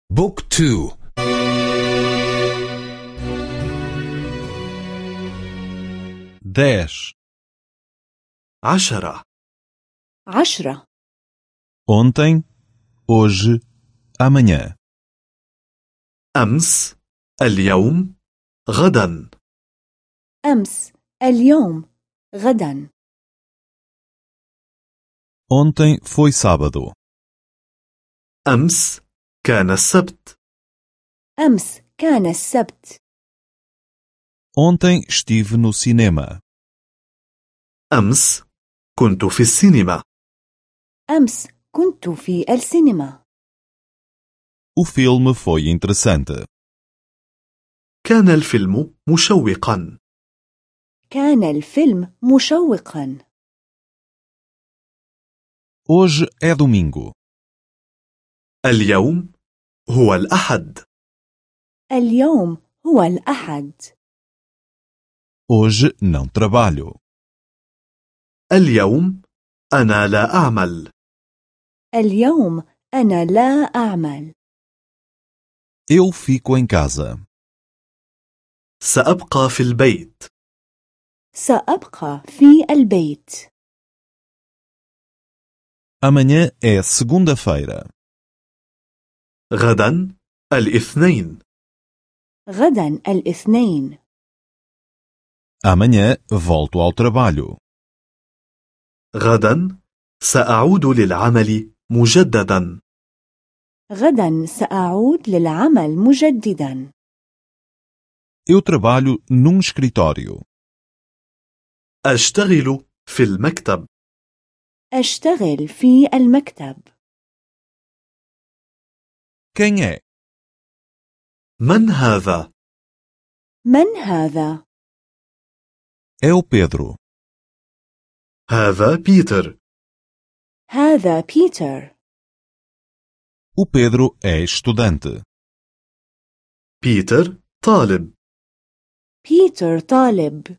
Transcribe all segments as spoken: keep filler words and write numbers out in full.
بوك تو. داش عشرة عشرة. ontem, hoje, amanhã. أمس، اليوم، غدا. أمس، اليوم، غدا. Ontem foi sábado. أمس كان السبت. أمس كان السبت. Ontem estive no cinema. أمس كنت في السينما. أمس كنت في السينما. O filme foi interessante. كان الفيلم مشوقا. كان الفيلم مشوقا. Hoje é domingo. اليوم هو الأحد. اليوم هو الأحد. Hoje não trabalho. اليوم أنا لا أعمل. اليوم أنا لا أعمل. Eu fico em casa. سأبقى في البيت. سأبقى في البيت. Amanhã é segunda-feira. غدا الاثنين. غدا الاثنين. Amanhã volto ao trabalho. غدا سأعود للعمل مجددا. غدا سأعود للعمل مجددا. Eu trabalho num escritório. أشتغل في المكتب. أشتغل في المكتب. Quem é? من هذا؟ من هذا؟ É o Pedro. هذا بيتر. هذا بيتر. O Pedro é estudante. بيتر طالب. بيتر طالب.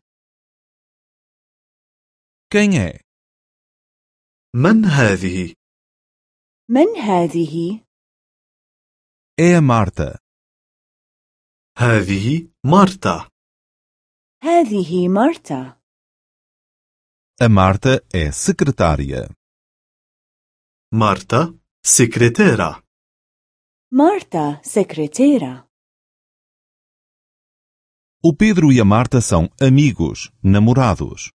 Quem é? من هذه؟ من هذه؟ É a Marta. هذه مارتا. هذه مارتا. A Marta é secretária. مارتا سكرتيرة. مارتا سكرتيرة. O Pedro e a Marta são amigos, namorados.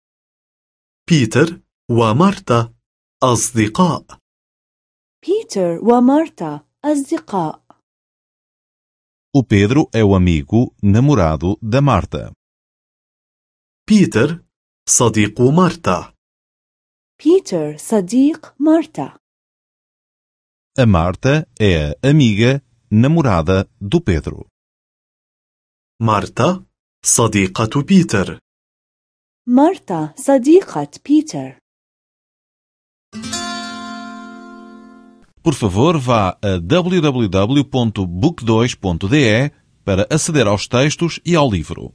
بيتر ومارتا أصدقاء. بيتر ومارتا أصدقاء. O Pedro é o amigo, namorado da Marta. بيتر صديق مارتا. بيتر صديق مارتا. A Marta é a amiga, namorada do Pedro. مارتا صديقة بيتر. مارتا صديقة بيتر. Por favor, vá a w w w ponto book dois ponto d e para aceder aos textos e ao livro.